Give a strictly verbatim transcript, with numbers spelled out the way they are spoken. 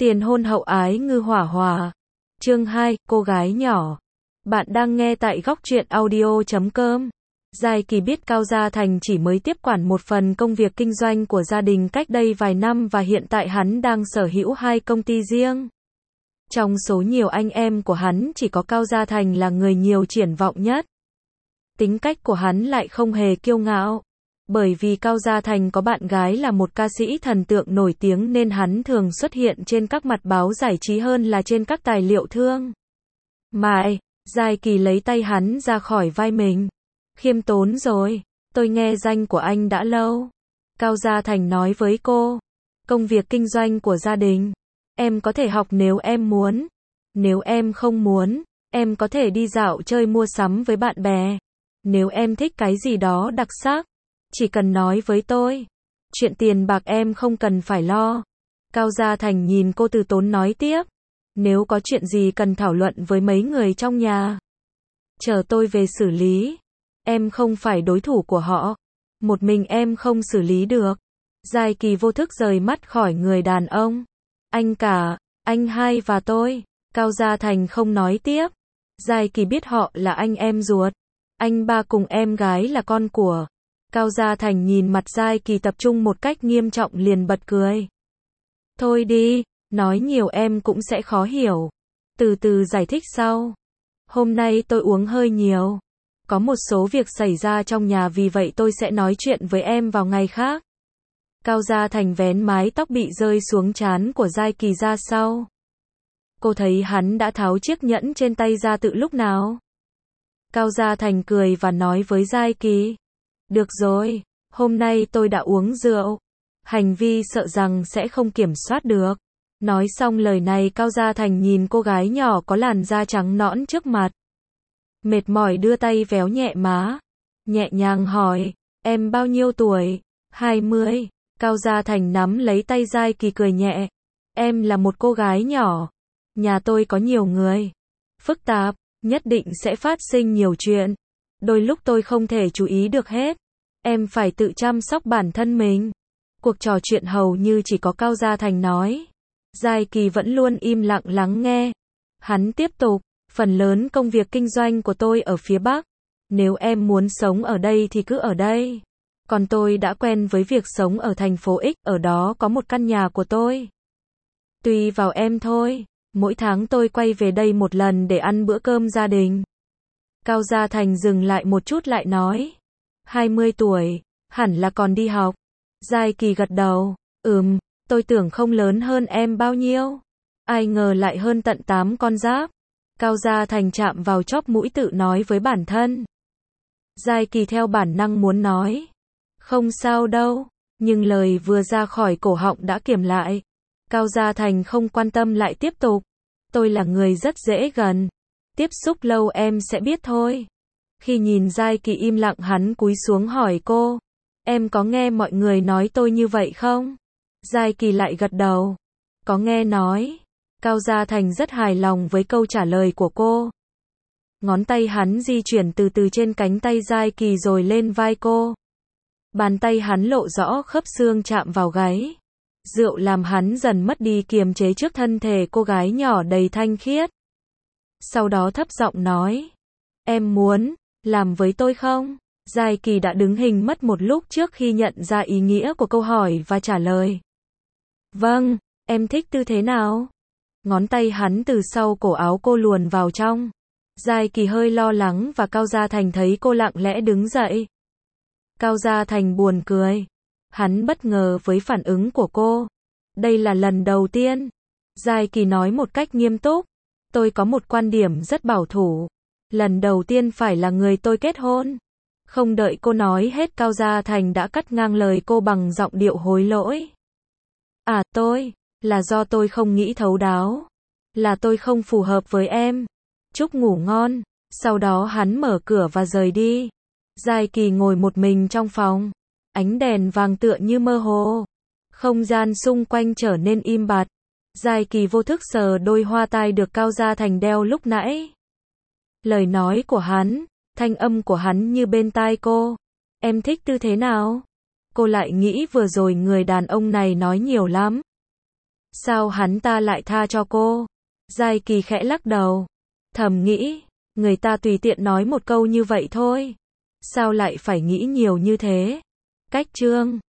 Tiền hôn hậu ái ngư hỏa hòa. Chương hai, cô gái nhỏ. Bạn đang nghe tại góc truyện audio chấm com. Giai Kỳ biết Cao Gia Thành chỉ mới tiếp quản một phần công việc kinh doanh của gia đình cách đây vài năm và hiện tại hắn đang sở hữu hai công ty riêng. Trong số nhiều anh em của hắn chỉ có Cao Gia Thành là người nhiều triển vọng nhất. Tính cách của hắn lại không hề kiêu ngạo. Bởi vì Cao Gia Thành có bạn gái là một ca sĩ thần tượng nổi tiếng nên hắn thường xuất hiện trên các mặt báo giải trí hơn là trên các tài liệu thương mại. Giai Kỳ lấy tay hắn ra khỏi vai mình. Khiêm tốn rồi, tôi nghe danh của anh đã lâu. Cao Gia Thành nói với cô. Công việc kinh doanh của gia đình. Em có thể học nếu em muốn. Nếu em không muốn, em có thể đi dạo chơi mua sắm với bạn bè. Nếu em thích cái gì đó đặc sắc, chỉ cần nói với tôi. Chuyện tiền bạc em không cần phải lo. Cao Gia Thành nhìn cô từ tốn nói tiếp. Nếu có chuyện gì cần thảo luận với mấy người trong nhà, chờ tôi về xử lý. Em không phải đối thủ của họ. Một mình em không xử lý được. Giai Kỳ vô thức rời mắt khỏi người đàn ông. Anh cả, anh hai và tôi. Cao Gia Thành không nói tiếp. Giai Kỳ biết họ là anh em ruột. Anh ba cùng em gái là con của. Cao Gia Thành nhìn mặt Giai Kỳ tập trung một cách nghiêm trọng liền bật cười. Thôi đi, nói nhiều em cũng sẽ khó hiểu. Từ từ giải thích sau. Hôm nay tôi uống hơi nhiều. Có một số việc xảy ra trong nhà vì vậy tôi sẽ nói chuyện với em vào ngày khác. Cao Gia Thành vén mái tóc bị rơi xuống trán của Giai Kỳ ra sau. Cô thấy hắn đã tháo chiếc nhẫn trên tay ra từ lúc nào? Cao Gia Thành cười và nói với Giai Kỳ. Được rồi, hôm nay tôi đã uống rượu. Hành vi sợ rằng sẽ không kiểm soát được. Nói xong lời này Cao Gia Thành nhìn cô gái nhỏ có làn da trắng nõn trước mặt. Mệt mỏi đưa tay véo nhẹ má. Nhẹ nhàng hỏi, em bao nhiêu tuổi? hai mươi. Cao Gia Thành nắm lấy tay Giai Kỳ cười nhẹ. Em là một cô gái nhỏ. Nhà tôi có nhiều người. Phức tạp, nhất định sẽ phát sinh nhiều chuyện. Đôi lúc tôi không thể chú ý được hết. Em phải tự chăm sóc bản thân mình. Cuộc trò chuyện hầu như chỉ có Cao Gia Thành nói. Giai Kỳ vẫn luôn im lặng lắng nghe. Hắn tiếp tục, phần lớn công việc kinh doanh của tôi ở phía Bắc. Nếu em muốn sống ở đây thì cứ ở đây. Còn tôi đã quen với việc sống ở thành phố X, ở đó có một căn nhà của tôi. Tùy vào em thôi. Mỗi tháng tôi quay về đây một lần để ăn bữa cơm gia đình. Cao Gia Thành dừng lại một chút lại nói. hai mươi tuổi, hẳn là còn đi học. Giai Kỳ gật đầu. Ừm, tôi tưởng không lớn hơn em bao nhiêu. Ai ngờ lại hơn tận tám con giáp. Cao Gia Thành chạm vào chóp mũi tự nói với bản thân. Giai Kỳ theo bản năng muốn nói. Không sao đâu. Nhưng lời vừa ra khỏi cổ họng đã kiềm lại. Cao Gia Thành không quan tâm lại tiếp tục. Tôi là người rất dễ gần. Tiếp xúc lâu em sẽ biết thôi. Khi nhìn Giai Kỳ im lặng hắn cúi xuống hỏi cô. Em có nghe mọi người nói tôi như vậy không? Giai Kỳ lại gật đầu. Có nghe nói. Cao Gia Thành rất hài lòng với câu trả lời của cô. Ngón tay hắn di chuyển từ từ trên cánh tay Giai Kỳ rồi lên vai cô. Bàn tay hắn lộ rõ khớp xương chạm vào gáy. Rượu làm hắn dần mất đi kiềm chế trước thân thể cô gái nhỏ đầy thanh khiết. Sau đó thấp giọng nói. Em muốn làm với tôi không? Giai Kỳ đã đứng hình mất một lúc trước khi nhận ra ý nghĩa của câu hỏi và trả lời. Vâng, em thích tư thế nào? Ngón tay hắn từ sau cổ áo cô luồn vào trong. Giai Kỳ hơi lo lắng và Cao Gia Thành thấy cô lặng lẽ đứng dậy. Cao Gia Thành buồn cười. Hắn bất ngờ với phản ứng của cô. Đây là lần đầu tiên. Giai Kỳ nói một cách nghiêm túc. Tôi có một quan điểm rất bảo thủ. Lần đầu tiên phải là người tôi kết hôn. Không đợi cô nói hết Cao Gia Thành đã cắt ngang lời cô bằng giọng điệu hối lỗi. À tôi, là do tôi không nghĩ thấu đáo. Là tôi không phù hợp với em. Chúc ngủ ngon. Sau đó hắn mở cửa và rời đi. Giai Kỳ ngồi một mình trong phòng. Ánh đèn vàng tựa như mơ hồ. Không gian xung quanh trở nên im bặt. Giai Kỳ vô thức sờ đôi hoa tai được Cao Gia Thành đeo lúc nãy. Lời nói của hắn, thanh âm của hắn như bên tai cô. Em thích tư thế nào? Cô lại nghĩ vừa rồi người đàn ông này nói nhiều lắm. Sao hắn ta lại tha cho cô? Giai Kỳ khẽ lắc đầu. Thầm nghĩ, người ta tùy tiện nói một câu như vậy thôi. Sao lại phải nghĩ nhiều như thế? Cách chương